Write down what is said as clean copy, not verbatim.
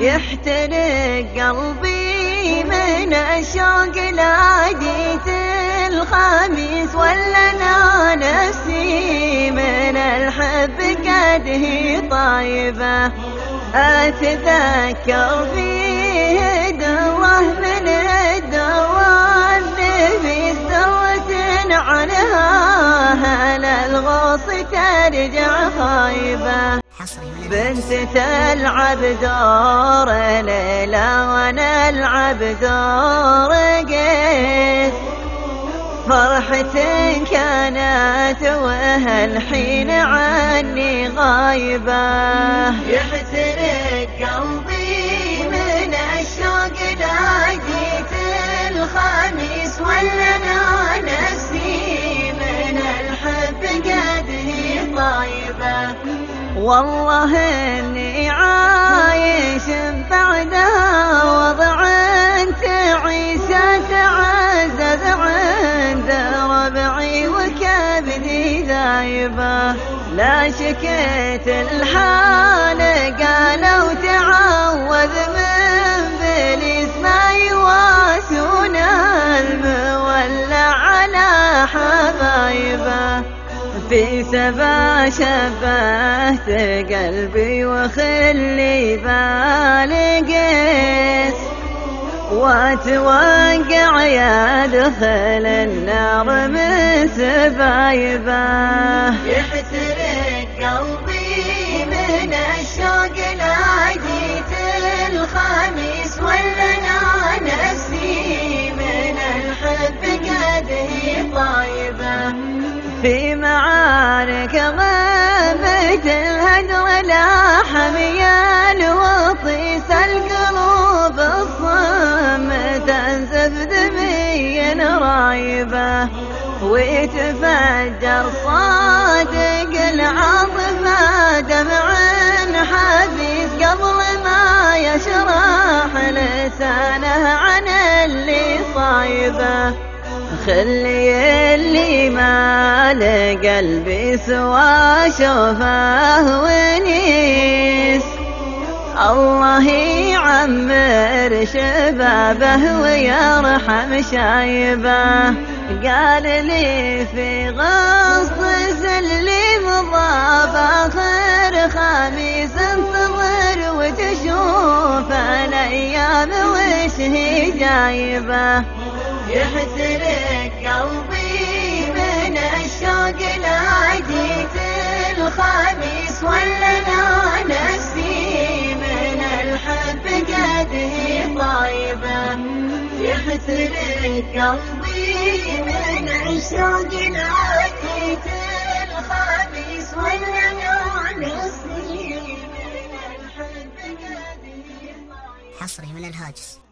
يحترق قلبي من الشوق لعديت الخميس، ولا أنا نفسي من الحب قد هي طيبة. أتذكر فيه دواه من الدوام نفيس درة عنها، هل الغوص ترجع خايبة. بنت تلعب دور ليلى وانا العب دور قيس، فرحة كانت وهالحين عني غايبة. يحترق قلبي من الشوق لعديت الخميس، ولا أنا نفسي من الحب قد هي طيبة. والله إني عايش بعدها وضع تعيسى تعزز عند ربعي وكبدي ذايبة. لا شكيت الحال قالوا تعوذ من بليس ما يواسون المولى على حبايبه. في سبا شبهت قلبي وخلي بالي قيس، واتوقع يدخل النار من سبايبه. يحترق قلبي من الشوق لعديت الخميس، ولا أنا نفسي من الحب قد هي طيبة. في معارك غابت الهدر لاحمي الوطيس، القلوب الصم تنزف دميا رايبة، ويتفجر صادق العاطفة دمع حبيس قبل ما يشرح لسانه عن اللي صايبه. خلي اللي ما لقلبي سوى شوفه ونيس، الله يعمر شبابه ويرحم شايبه. قال لي في غصن سلي مضاب آخر خميس انتظر وتشوف الأيام وش هي جايبه. يحترق قلبي من الشوق لعديت الخميس، ولا أنا نفسي من الحب قد هي طيبة. يحترق قلبي من الشوق لعديت الخميس، ولا أنا نفسي من الحب قد هي طيبة. حصري من الهاجس.